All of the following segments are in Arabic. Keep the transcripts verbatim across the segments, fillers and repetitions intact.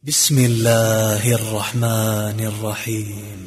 بسم الله الرحمن الرحيم.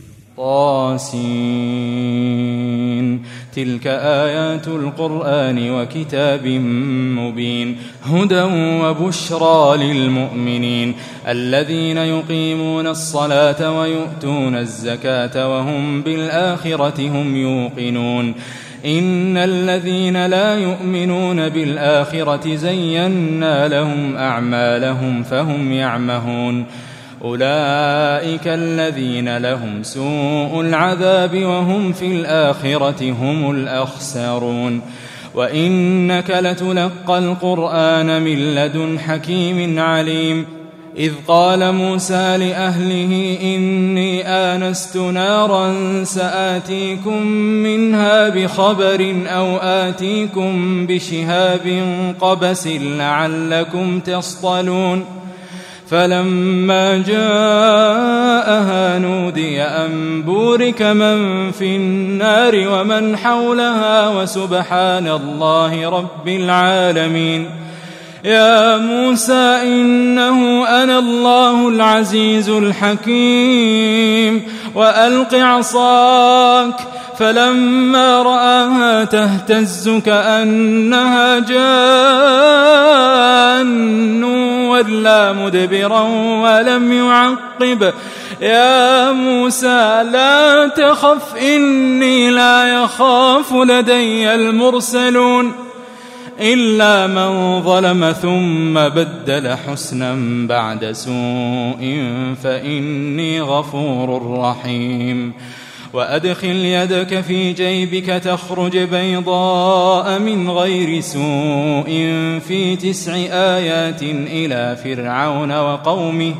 طاسين. تلك آيات القرآن وكتاب مبين هدى وبشرى للمؤمنين الذين يقيمون الصلاة ويؤتون الزكاة وهم بالآخرة هم يوقنون إن الذين لا يؤمنون بالآخرة زينا لهم أعمالهم فهم يعمهون أولئك الذين لهم سوء العذاب وهم في الآخرة هم الأخسرون وإنك لتلقى القرآن من لدن حكيم عليم إذ قال موسى لأهله إني آنست نارا سآتيكم منها بخبر أو آتيكم بشهاب قبس لعلكم تصطلون فلما جاءها نودي أن بورك من في النار ومن حولها وسبحان الله رب العالمين يا موسى إنه أنا الله العزيز الحكيم وألق عصاك فلما رآها تهتز كأنها جان ولا مدبرا ولم يعقب يا موسى لا تخف إني لا يخاف لدي المرسلون إلا من ظلم ثم بدل حسنا بعد سوء فإني غفور رحيم وأدخل يدك في جيبك تخرج بيضاء من غير سوء في تسع آيات إلى فرعون وقومه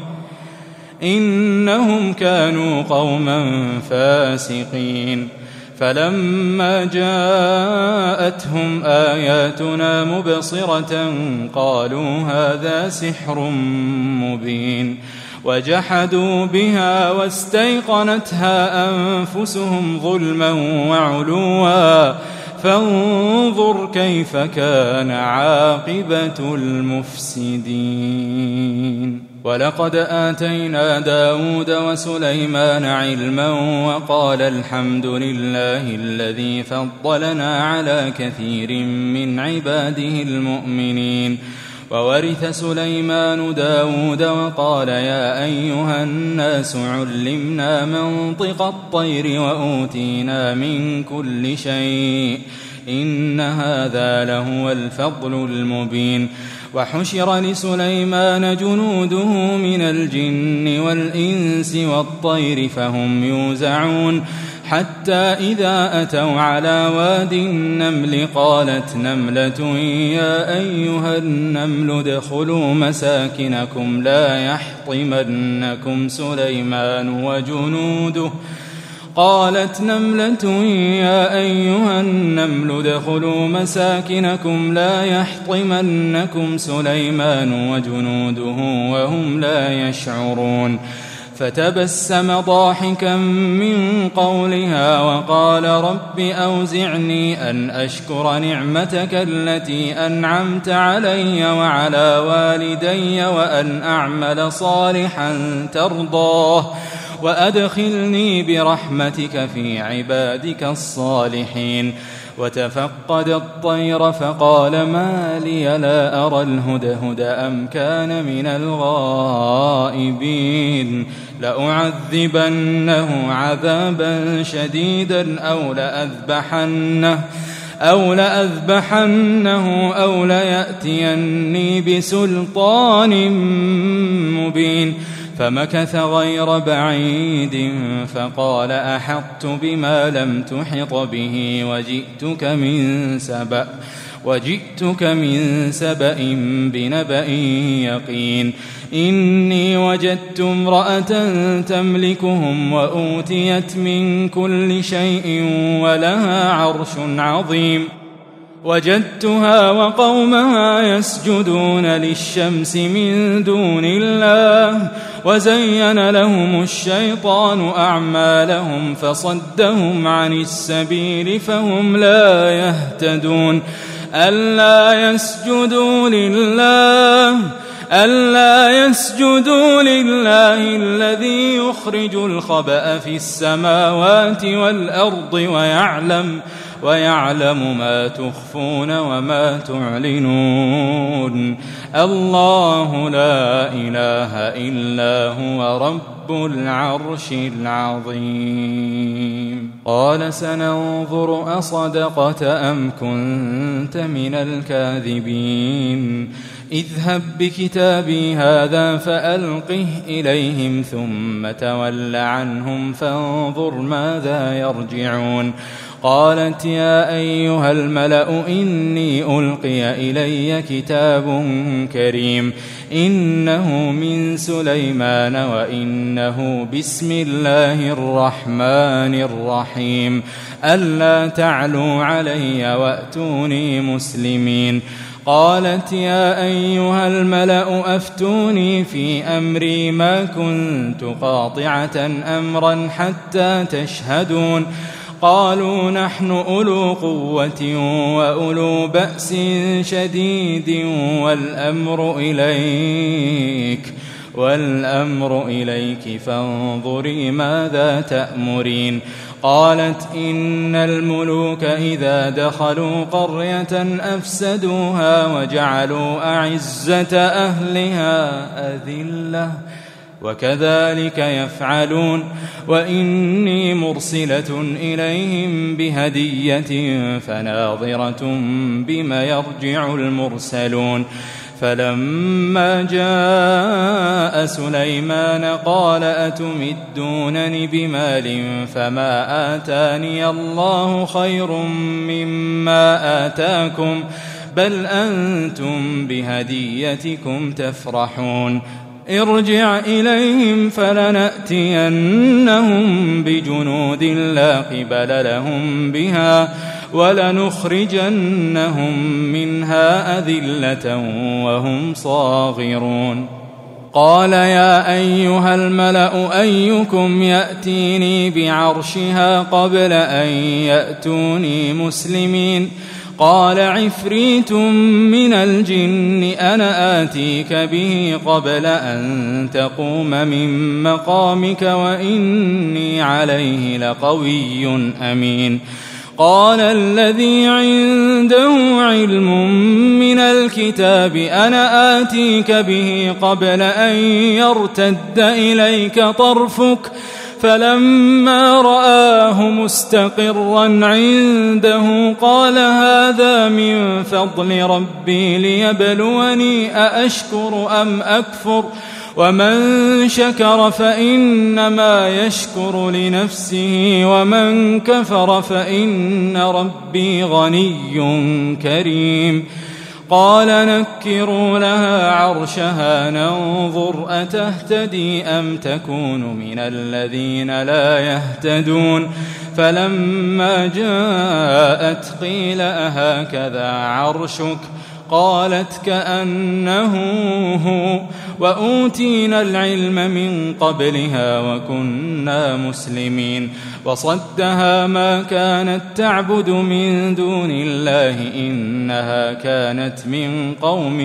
إنهم كانوا قوما فاسقين فلما جاءتهم آياتنا مبصرة قالوا هذا سحر مبين وجحدوا بها واستيقنتها أنفسهم ظلما وعلوا فانظر كيف كان عاقبة المفسدين ولقد آتينا داود وسليمان علما وقال الحمد لله الذي فضلنا على كثير من عباده المؤمنين وورث سليمان داود وقال يا أيها الناس علمنا منطق الطير وأوتينا من كل شيء إن هذا لهو الفضل المبين وحشر لسليمان جنوده من الجن والإنس والطير فهم يوزعون حتى إذا أتوا على واد النمل قالت نملة يا أيها النمل ادخلوا مساكنكم لا يحطمنكم سليمان وجنوده قالت نملة يا أيها النمل ادخلوا مساكنكم لا يحطمنكم سليمان وجنوده وهم لا يشعرون فتبسم ضاحكا من قولها وقال رب أوزعني أن أشكر نعمتك التي أنعمت علي وعلى والدي وأن أعمل صالحا ترضاه وأدخلني برحمتك في عبادك الصالحين وتفقد الطير فقال ما لي لا أرى الهدهد أم كان من الغائبين لأعذبنه عذابا شديدا أو لأذبحنه أو لأذبحنه أو ليأتيني بسلطان مبين فمكث غير بعيد فقال أحطت بما لم تحط به وجئتك من سبأ وجئتك من سبأ بنبأ يقين إني وجدت امرأة تملكهم وأوتيت من كل شيء ولها عرش عظيم وجدتها وقومها يسجدون للشمس من دون الله وزين لهم الشيطان أعمالهم فصدهم عن السبيل فهم لا يهتدون ألا يسجدوا لله ألا يسجدوا لله الذي يخرج الخبأ في السماوات والأرض ويعلم ويعلم ما تخفون وما تعلنون. الله لا إله إلا هو رب العرش العظيم. قال سننظر أصدقت أم كنت من الكاذبين. اذهب بكتابي هذا فألقه إليهم ثم تول عنهم فانظر ماذا يرجعون. قالت يا أيها الملأ إني ألقي إلي كتاب كريم إنه من سليمان وإنه بسم الله الرحمن الرحيم ألا تعلوا علي وأتوني مسلمين. قالت يا أيها الملأ أفتوني في أمري ما كنت قاطعة أمرا حتى تشهدون. قالوا نحن أولو قوة وأولو بأس شديد والأمر إليك والأمر إليك فانظري ماذا تأمرين. قالت إن الملوك إذا دخلوا قرية أفسدوها وجعلوا أعزة أهلها أذلة وكذلك يفعلون. وإني مرسلة إليهم بهدية فناظرة بما يرجع المرسلون. فلما جاء سليمان قال أتمدونني بمال فما آتاني الله خير مما آتاكم بل أنتم بهديتكم تفرحون. ارجع إليهم فلنأتينهم بجنود لا قبل لهم بها ولنخرجنهم منها أذلة وهم صاغرون. قال يا أيها الملأ أيكم يأتيني بعرشها قبل أن يأتوني مسلمين. قال عفريت من الجن أنا آتيك به قبل أن تقوم من مقامك وإني عليه لقوي أمين. قال الذي عنده علم من الكتاب أنا آتيك به قبل أن يرتد إليك طرفك فلما رآه مستقرا عنده قال هذا من فضل ربي ليبلوني أأشكر أم أكفر ومن شكر فإنما يشكر لنفسه ومن كفر فإن ربي غني كريم. قال نكروا لها عرشها ننظر أتهتدي أم تكون من الذين لا يهتدون. فلما جاءت قيل أهكذا عرشك قالت كأنه هو وأوتينا العلم من قبلها وكنا مسلمين. وصدها ما كانت تعبد من دون الله إنها كانت من قوم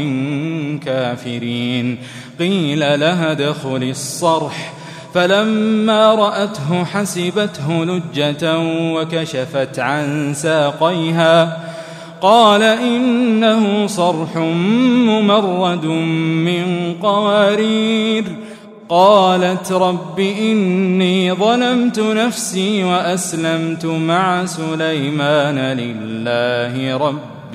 كافرين. قيل لها ادخل الصرح فلما رأته حسبته لجة وكشفت عن ساقيها قال إنه صرح ممرد من قوارير. قالت رب إني ظلمت نفسي وأسلمت مع سليمان لله رب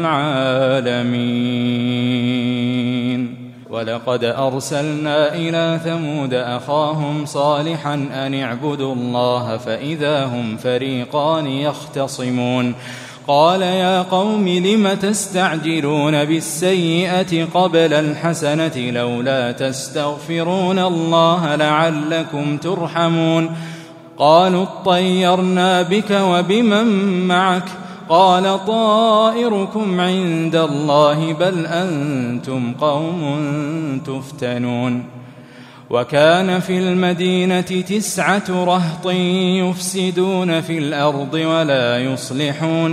العالمين. ولقد أرسلنا إلى ثمود أخاهم صالحا أن اعبدوا الله فإذا هم فريقان يختصمون. قال يا قوم لم تستعجلون بالسيئة قبل الحسنة لولا تستغفرون الله لعلكم ترحمون. قالوا اطيرنا بك وبمن معك قال طائركم عند الله بل أنتم قوم تفتنون. وكان في المدينة تسعة رهط يفسدون في الأرض ولا يصلحون.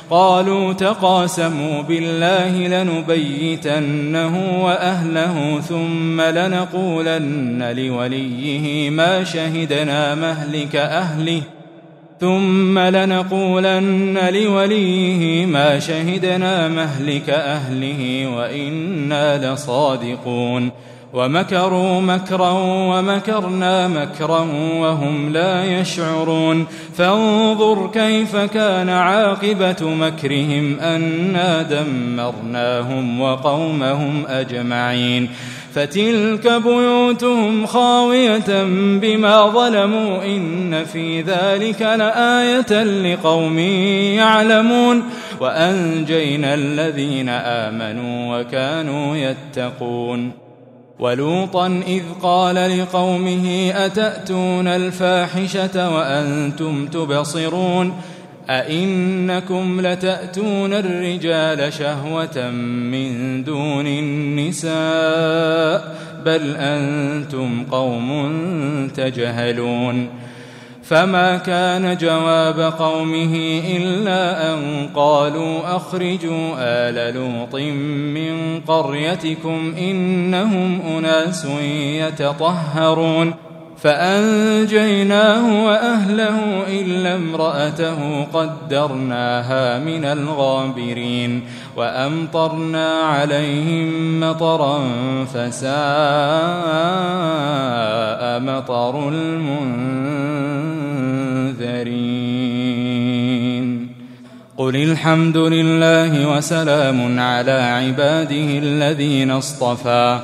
قالوا تقاسموا بالله لنبيتنه وأهله ثم لنقولن لوليه ما شهدنا مهلك أهله ثم لنقولن لوليه ما شهدنا مهلك أهله وإنا لصادقون ومكروا مكرا ومكرنا مكرا وهم لا يشعرون فانظر كيف كان عاقبة مكرهم أنا دمرناهم وقومهم أجمعين فتلك بيوتهم خاوية بما ظلموا إن في ذلك لآية لقوم يعلمون وأنجينا الذين آمنوا وكانوا يتقون ولوطا إذ قال لقومه أتأتون الفاحشة وأنتم تبصرون أئنكم لتأتون الرجال شهوة من دون النساء بل أنتم قوم تجهلون فما كان جواب قومه إلا أن قالوا أخرجوا آل لوط من قريتكم إنهم أناس يتطهرون فأنجيناه وأهله إلا امرأته قدرناها من الغابرين وأمطرنا عليهم مطرا فساء مطر المنذرين قل الحمد لله وسلام على عباده الذين اصطفى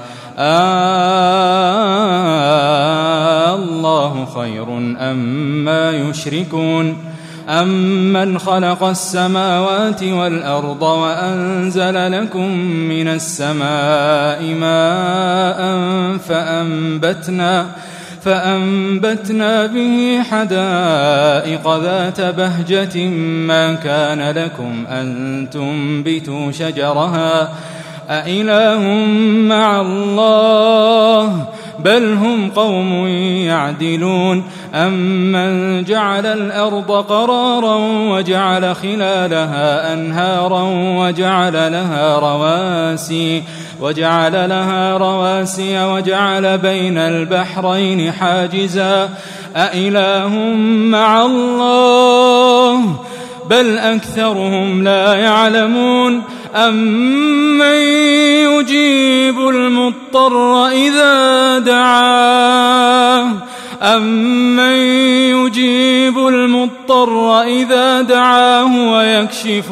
آه الله خير أما يشركون أمن خلق السماوات والأرض وأنزل لكم من السماء ماء فأنبتنا فأنبتنا به حدائق ذات بهجة ما كان لكم أن تنبتوا شجرها أإله مع الله بل هم قوم يعدلون أمن جعل الأرض قرارا وجعل خلالها أنهارا وجعل لها رواسي وجعل لها رواسي وجعل بين البحرين حاجزا أإله مع الله بل أكثرهم لا يعلمون أمن يجيب المضطر إذا دعاه أمن يجيب المضطر إذا دعاه ويكشف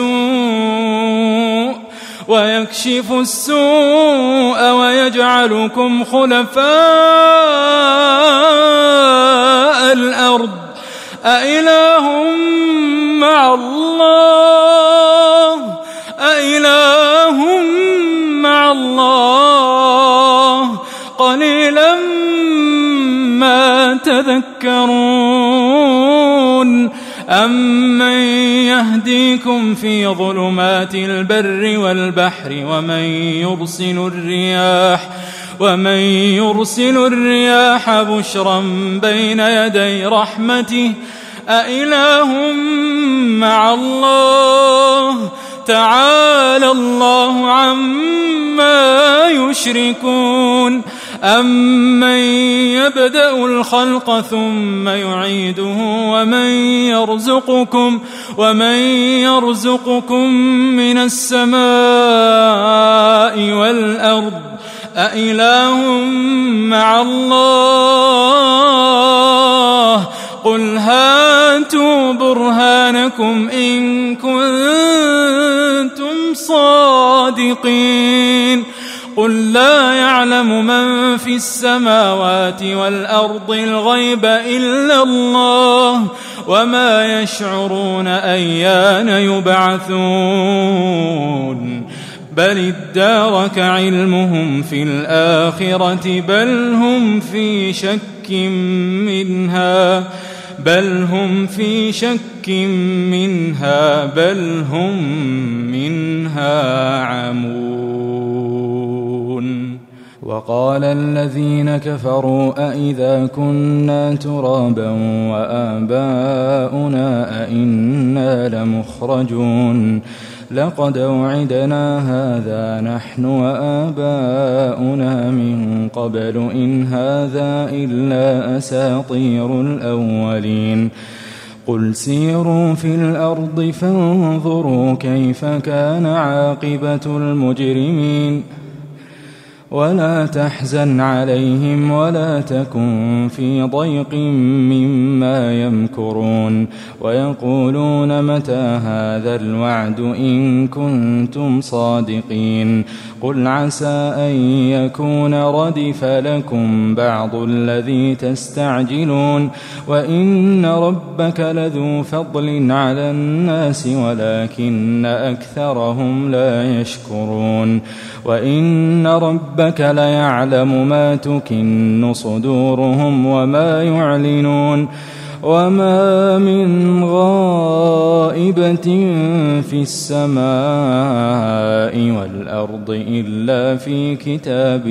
السوء ويكشف السوء ويجعلكم خلفاء الأرض أإله مع الله أإله مع الله قليلا ما تذكرون أمن يهديكم في ظلمات البر والبحر ومن يرسل الرياح ومن يرسل الرياح بشرا بين يدي رحمته أإله مع الله تعالى الله عما يشركون أمن يبدأ الخلق ثم يعيده ومن يرزقكم ومن يرزقكم من السماء والأرض أإله مع الله قل هاتوا برهانكم إن كنتم صادقين قل لا يعلم من في السماوات والأرض الغيب إلا الله وما يشعرون أيان يبعثون بل ادارك علمهم في الآخرة بل هم في شك منها بل هم في شك منها بل هم منها عمون وقال الذين كفروا أئذا كنا ترابا وآباؤنا أئنا لمخرجون لقد وعدنا هذا نحن وآباؤنا من قبل إن هذا إلا أساطير الأولين قل سيروا في الأرض فانظروا كيف كان عاقبة المجرمين ولا تحزن عليهم ولا تكن في ضيق مما يمكرون ويقولون متى هذا الوعد إن كنتم صادقين قل عسى أن يكون ردف لكم بعض الذي تستعجلون وإن ربك لذو فضل على الناس ولكن أكثرهم لا يشكرون وإن ربك ليعلم ما تكن صدورهم وما يعلنون وما من غائبة في السماء والأرض إلا في كتاب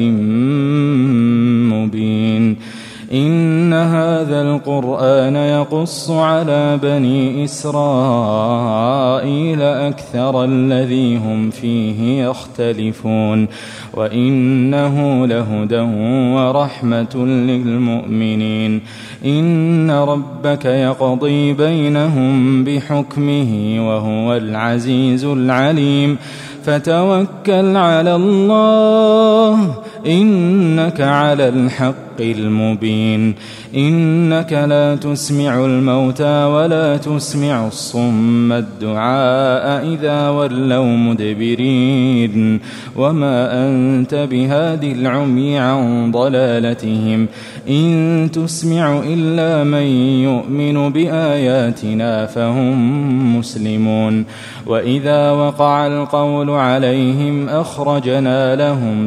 مبين إن هذا القرآن يقص على بني إسرائيل أكثر الذي هم فيه يختلفون وإنه لهدى ورحمة للمؤمنين إن ربك يقضي بينهم بحكمه وهو العزيز العليم فتوكل على الله إنك على الحق المبين إنك لا تسمع الموتى ولا تسمع الصم الدعاء إذا ولوا مدبرين وما أنت بهادي العمي عن ضلالتهم إن تسمع إلا من يؤمن بآياتنا فهم مسلمون وإذا وقع القول عليهم أخرجنا لهم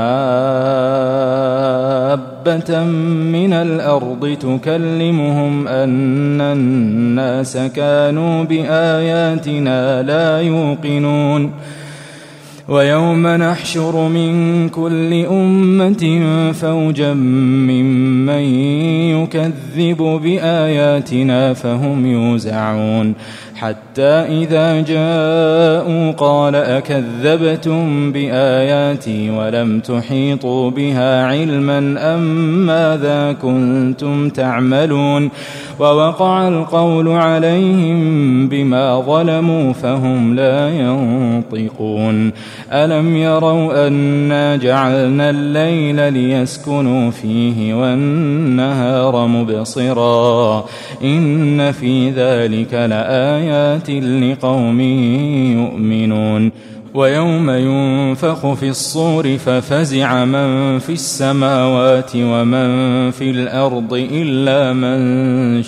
دابة من الأرض تكلمهم أن الناس كانوا بآياتنا لا يوقنون ويوم نحشر من كل أمة فوجا ممن يكذب بآياتنا فهم يوزعون حتى إذا جاءوا قال أكذبتم بآياتي ولم تحيطوا بها علما أم ماذا كنتم تعملون ووقع القول عليهم بما ظلموا فهم لا ينطقون ألم يروا أنا جعلنا الليل ليسكنوا فيه والنهار مبصرا إن في ذلك لآيات لقوم يؤمنون ويوم ينفخ في الصور ففزع من في السماوات ومن في الأرض إلا من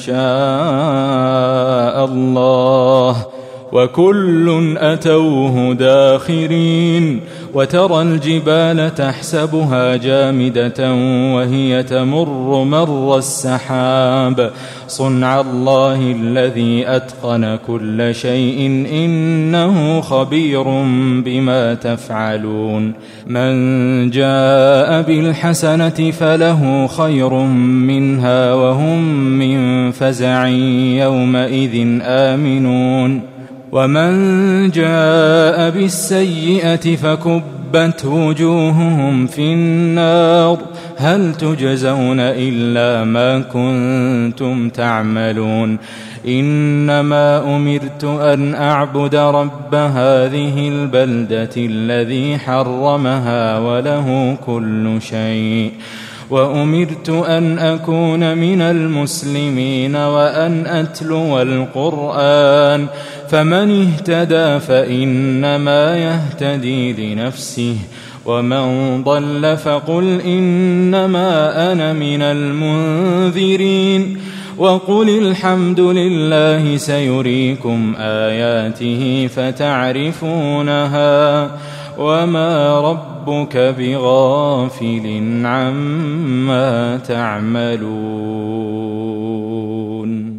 شاء الله وكل أتوه داخرين وترى الجبال تحسبها جامدة وهي تمر مر السحاب صنع الله الذي أتقن كل شيء إنه خبير بما تفعلون من جاء بالحسنة فله خير منها وهم من فزع يومئذ آمنون ومن جاء بالسيئة فكبت وجوههم في النار هل تجزون إلا ما كنتم تعملون إنما أمرت أن أعبد رب هذه البلدة الذي حرمها وله كل شيء وأمرت أن أكون من المسلمين وأن أتلو القرآن فمن اهتدى فإنما يهتدي لنفسه ومن ضل فقل إنما أنا من المنذرين وقل الحمد لله سيريكم آياته فتعرفونها وما ربك بغافل عما تعملون.